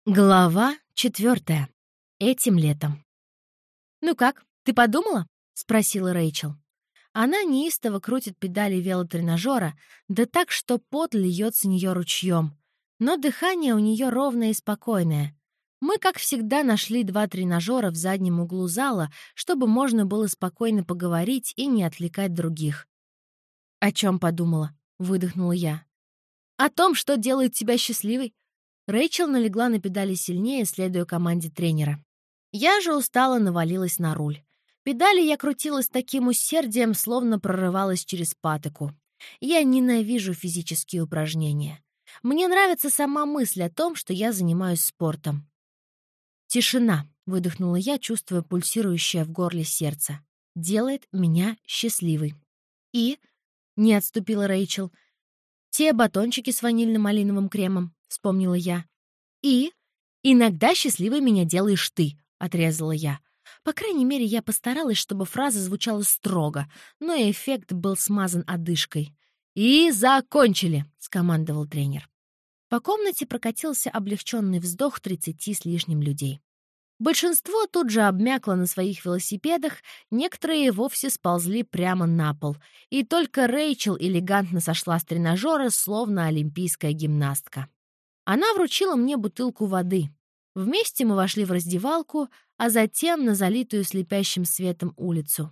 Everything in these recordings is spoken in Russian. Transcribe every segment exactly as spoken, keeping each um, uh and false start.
Глава четвертая. Этим летом. «Ну как, ты подумала?» — спросила Рэйчел. Она неистово крутит педали велотренажера, да так, что пот льет с нее ручьем. Но дыхание у нее ровное и спокойное. Мы, как всегда, нашли два тренажера в заднем углу зала, чтобы можно было спокойно поговорить и не отвлекать других. «О чем подумала?» — выдохнула я. «О том, что делает тебя счастливой». Рэйчел налегла на педали сильнее, следуя команде тренера. Я же устало навалилась на руль. Педали я крутила с таким усердием, словно прорывалась через патоку. Я ненавижу физические упражнения. Мне нравится сама мысль о том, что я занимаюсь спортом. «Тишина», — выдохнула я, чувствуя пульсирующее в горле сердце. «Делает меня счастливой». «И?» — не отступила Рэйчел. «Те батончики с ванильно-малиновым кремом», — вспомнила я. «И? Иногда счастливой меня делаешь ты», — отрезала я. По крайней мере, я постаралась, чтобы фраза звучала строго, но эффект был смазан одышкой. «И закончили», — скомандовал тренер. По комнате прокатился облегченный вздох тридцати с лишним людей. Большинство тут же обмякло на своих велосипедах, некоторые вовсе сползли прямо на пол, и только Рэйчел элегантно сошла с тренажера, словно олимпийская гимнастка. Она вручила мне бутылку воды. Вместе мы вошли в раздевалку, а затем на залитую слепящим светом улицу.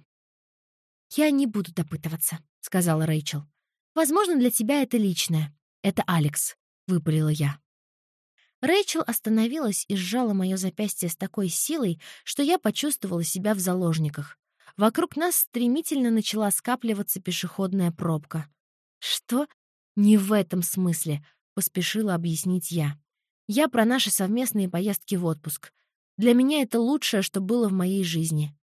«Я не буду допытываться», — сказала Рэйчел. «Возможно, для тебя это личное. Это Алекс», — выпалила я. Рэйчел остановилась и сжала мое запястье с такой силой, что я почувствовала себя в заложниках. Вокруг нас стремительно начала скапливаться пешеходная пробка. «Что? Не в этом смысле», — поспешила объяснить я. «Я про наши совместные поездки в отпуск. Для меня это лучшее, что было в моей жизни.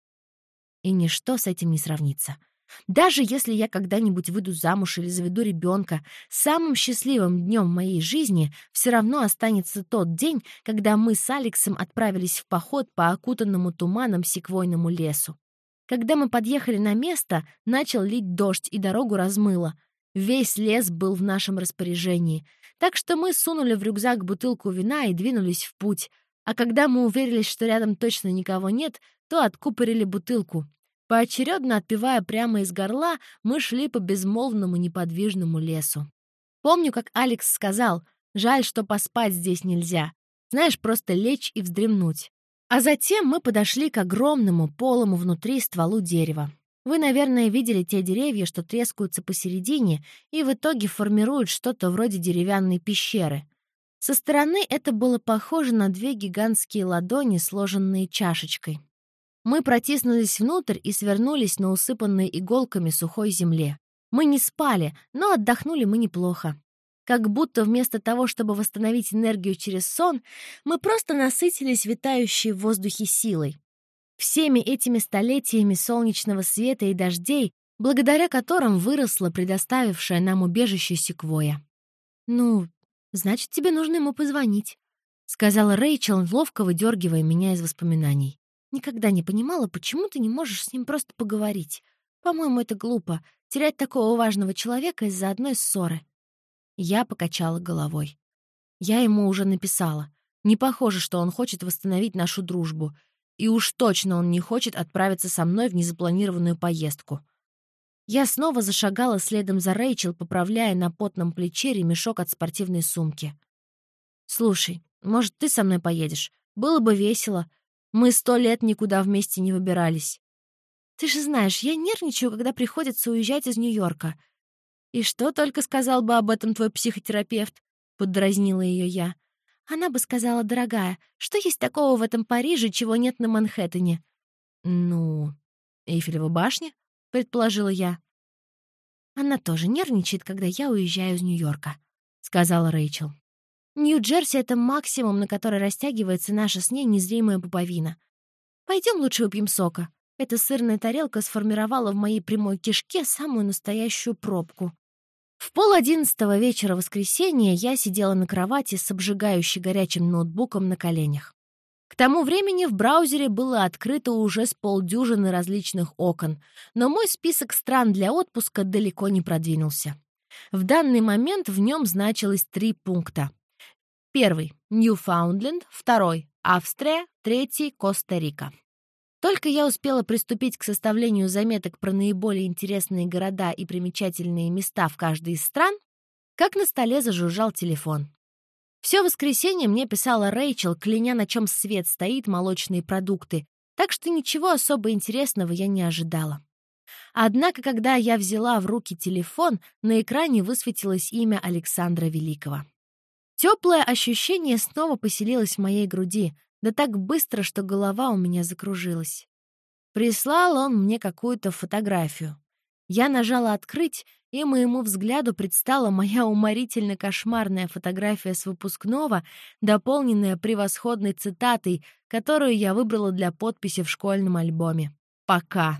И ничто с этим не сравнится. Даже если я когда-нибудь выйду замуж или заведу ребенка, самым счастливым днем в моей жизни все равно останется тот день, когда мы с Алексом отправились в поход по окутанному туманом секвойному лесу. Когда мы подъехали на место, начал лить дождь, и дорогу размыло. Весь лес был в нашем распоряжении, так что мы сунули в рюкзак бутылку вина и двинулись в путь. А когда мы уверились, что рядом точно никого нет, то откупорили бутылку. Поочередно отпивая прямо из горла, мы шли по безмолвному неподвижному лесу. Помню, как Алекс сказал: «Жаль, что поспать здесь нельзя. Знаешь, просто лечь и вздремнуть». А затем мы подошли к огромному, полому внутри стволу дерева. Вы, наверное, видели те деревья, что трескаются посередине и в итоге формируют что-то вроде деревянной пещеры. Со стороны это было похоже на две гигантские ладони, сложенные чашечкой. Мы протиснулись внутрь и свернулись на усыпанной иголками сухой земле. Мы не спали, но отдохнули мы неплохо. Как будто вместо того, чтобы восстановить энергию через сон, мы просто насытились витающей в воздухе силой. Всеми этими столетиями солнечного света и дождей, благодаря которым выросла предоставившая нам убежище секвойя. «Ну, значит, тебе нужно ему позвонить», — сказала Рэйчел, ловко выдергивая меня из воспоминаний. «Никогда не понимала, почему ты не можешь с ним просто поговорить. По-моему, это глупо — терять такого важного человека из-за одной ссоры». Я покачала головой. Я ему уже написала. Не похоже, что он хочет восстановить нашу дружбу. И уж точно он не хочет отправиться со мной в незапланированную поездку. Я снова зашагала следом за Рэйчел, поправляя на потном плече ремешок от спортивной сумки. «Слушай, может, ты со мной поедешь? Было бы весело. Мы сто лет никуда вместе не выбирались. Ты же знаешь, я нервничаю, когда приходится уезжать из Нью-Йорка». «И что только сказал бы об этом твой психотерапевт?» — поддразнила ее я. Она бы сказала: «Дорогая, что есть такого в этом Париже, чего нет на Манхэттене?» «Ну, Эйфелева башня?» — предположила я. «Она тоже нервничает, когда я уезжаю из Нью-Йорка», — сказала Рэйчел. «Нью-Джерси — это максимум, на который растягивается наша с ней незримая пуповина. Пойдем лучше выпьем сока. Эта сырная тарелка сформировала в моей прямой кишке самую настоящую пробку». В пол одиннадцатого вечера воскресенья я сидела на кровати с обжигающе горячим ноутбуком на коленях. К тому времени в браузере было открыто уже с полдюжины различных окон, но мой список стран для отпуска далеко не продвинулся. В данный момент в нем значилось три пункта. Первый — Ньюфаундленд, второй — Австрия, третий — Коста-Рика. Только я успела приступить к составлению заметок про наиболее интересные города и примечательные места в каждой из стран, как на столе зажужжал телефон. Все воскресенье мне писала Рэйчел, кляня, на чем свет стоит молочные продукты, так что ничего особо интересного я не ожидала. Однако, когда я взяла в руки телефон, на экране высветилось имя Александра Великого. Теплое ощущение снова поселилось в моей груди, да так быстро, что голова у меня закружилась. Прислал он мне какую-то фотографию. Я нажала «Открыть», и моему взгляду предстала моя уморительно-кошмарная фотография с выпускного, дополненная превосходной цитатой, которую я выбрала для подписи в школьном альбоме. «Пока».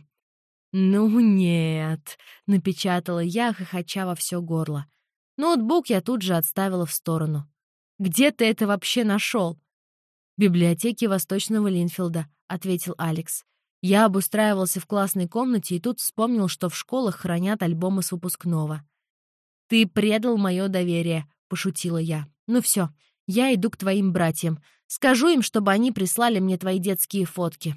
«Ну нет», — напечатала я, хохоча во все горло. Ноутбук я тут же отставила в сторону. «Где ты это вообще нашел?» «В библиотеке Восточного Линфилда», — ответил Алекс. «Я обустраивался в классной комнате и тут вспомнил, что в школах хранят альбомы с выпускного». «Ты предал мое доверие», — пошутила я. «Ну все, я иду к твоим братьям. Скажу им, чтобы они прислали мне твои детские фотки».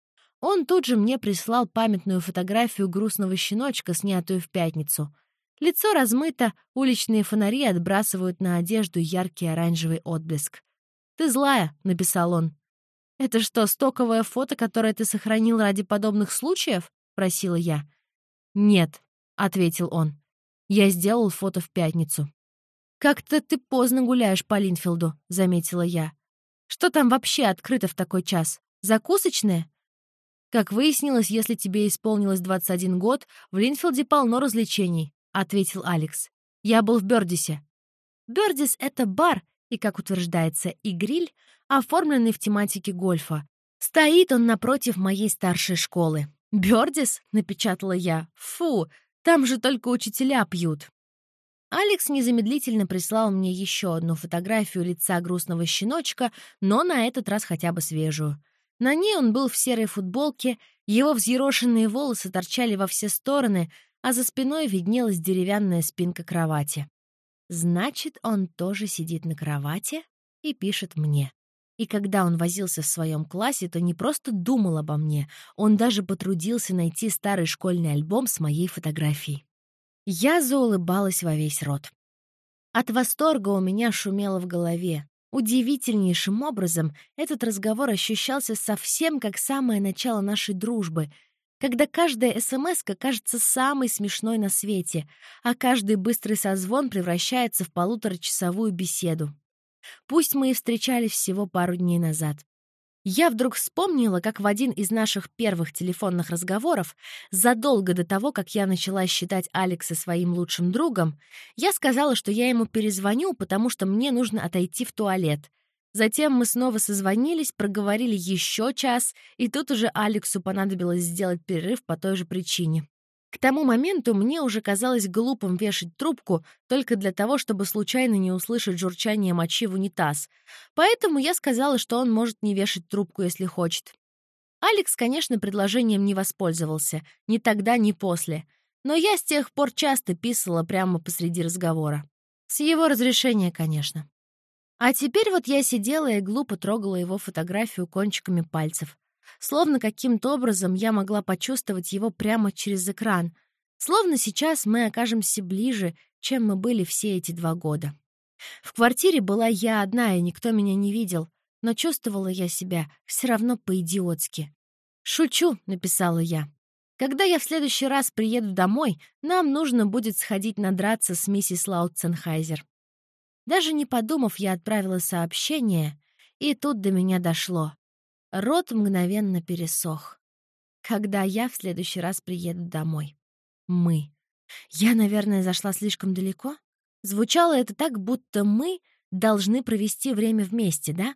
Он тут же мне прислал памятную фотографию грустного щеночка, снятую в пятницу. Лицо размыто, уличные фонари отбрасывают на одежду яркий оранжевый отблеск. «Ты злая», — написал он. «Это что, стоковое фото, которое ты сохранил ради подобных случаев?» — просила я. «Нет», — ответил он. «Я сделал фото в пятницу». «Как-то ты поздно гуляешь по Линфилду», — заметила я. «Что там вообще открыто в такой час? Закусочная?» «Как выяснилось, если тебе исполнилось двадцать один год, в Линфилде полно развлечений», — ответил Алекс. «Я был в Бёрдисе». Бёрдис — это бар и, как утверждается, и гриль, оформленный в тематике гольфа. Стоит он напротив моей старшей школы. «Бёрдис?» — напечатала я. «Фу, там же только учителя пьют». Алекс незамедлительно прислал мне еще одну фотографию лица грустного щеночка, но на этот раз хотя бы свежую. На ней он был в серой футболке, его взъерошенные волосы торчали во все стороны, а за спиной виднелась деревянная спинка кровати. Значит, он тоже сидит на кровати и пишет мне. И когда он возился в своем классе, то не просто думал обо мне, он даже потрудился найти старый школьный альбом с моей фотографией. Я заулыбалась во весь рот. От восторга у меня шумело в голове. Удивительнейшим образом этот разговор ощущался совсем как самое начало нашей дружбы, когда каждая смс-ка кажется самой смешной на свете, а каждый быстрый созвон превращается в полуторачасовую беседу. Пусть мы и встречались всего пару дней назад. Я вдруг вспомнила, как в один из наших первых телефонных разговоров, задолго до того, как я начала считать Алекса своим лучшим другом, я сказала, что я ему перезвоню, потому что мне нужно отойти в туалет. Затем мы снова созвонились, проговорили еще час, и тут уже Алексу понадобилось сделать перерыв по той же причине. К тому моменту мне уже казалось глупым вешать трубку только для того, чтобы случайно не услышать журчание мочи в унитаз. Поэтому я сказала, что он может не вешать трубку, если хочет. Алекс, конечно, предложением не воспользовался. Ни тогда, ни после. Но я с тех пор часто писала прямо посреди разговора. С его разрешения, конечно. А теперь вот я сидела и глупо трогала его фотографию кончиками пальцев. Словно каким-то образом я могла почувствовать его прямо через экран. Словно сейчас мы окажемся ближе, чем мы были все эти два года. В квартире была я одна, и никто меня не видел, но чувствовала я себя все равно по-идиотски. «Шучу», — написала я. «Когда я в следующий раз приеду домой, нам нужно будет сходить надраться с миссис Лаутценхайзер». Даже не подумав, я отправила сообщение, и тут до меня дошло. Рот мгновенно пересох. Когда я в следующий раз приеду домой. Мы. Я, наверное, зашла слишком далеко? Звучало это так, будто мы должны провести время вместе, да?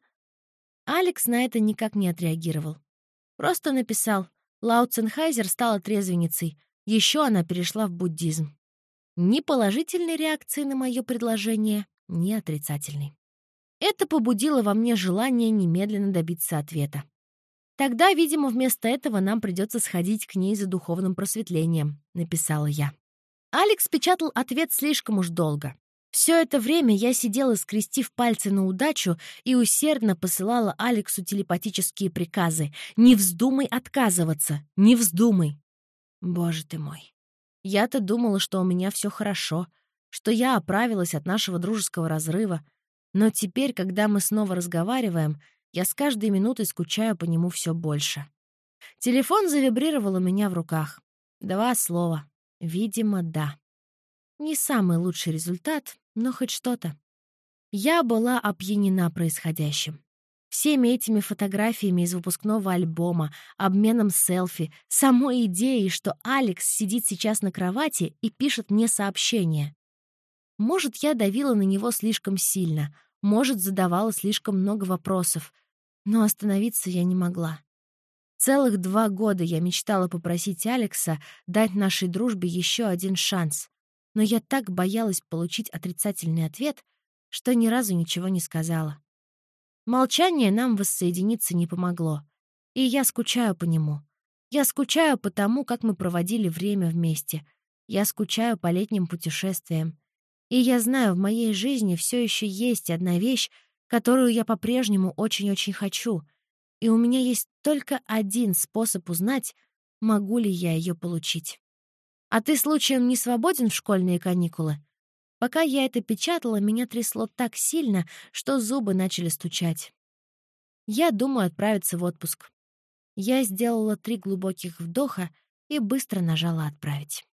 Алекс на это никак не отреагировал. Просто написал: Лаутценхайзер стала трезвенницей, еще она перешла в буддизм. Ни положительной реакции на мое предложение, ни отрицательной. Это побудило во мне желание немедленно добиться ответа. «Тогда, видимо, вместо этого нам придется сходить к ней за духовным просветлением», — написала я. Алекс печатал ответ слишком уж долго. Все это время я сидела, скрестив пальцы на удачу, и усердно посылала Алексу телепатические приказы. «Не вздумай отказываться! Не вздумай!» Боже ты мой! Я-то думала, что у меня все хорошо, что я оправилась от нашего дружеского разрыва. Но теперь, когда мы снова разговариваем, я с каждой минутой скучаю по нему все больше. Телефон завибрировал у меня в руках. Два слова. Видимо, да. Не самый лучший результат, но хоть что-то. Я была опьянена происходящим. Всеми этими фотографиями из выпускного альбома, обменом селфи, самой идеей, что Алекс сидит сейчас на кровати и пишет мне сообщение. Может, я давила на него слишком сильно, может, задавала слишком много вопросов, но остановиться я не могла. Целых два года я мечтала попросить Алекса дать нашей дружбе еще один шанс, но я так боялась получить отрицательный ответ, что ни разу ничего не сказала. Молчание нам воссоединиться не помогло, и я скучаю по нему. Я скучаю по тому, как мы проводили время вместе. Я скучаю по летним путешествиям. И я знаю, в моей жизни все еще есть одна вещь, которую я по-прежнему очень-очень хочу, и у меня есть только один способ узнать, могу ли я ее получить. А ты случаем не свободен в школьные каникулы? Пока я это печатала, меня трясло так сильно, что зубы начали стучать. Я думаю отправиться в отпуск. Я сделала три глубоких вдоха и быстро нажала «Отправить».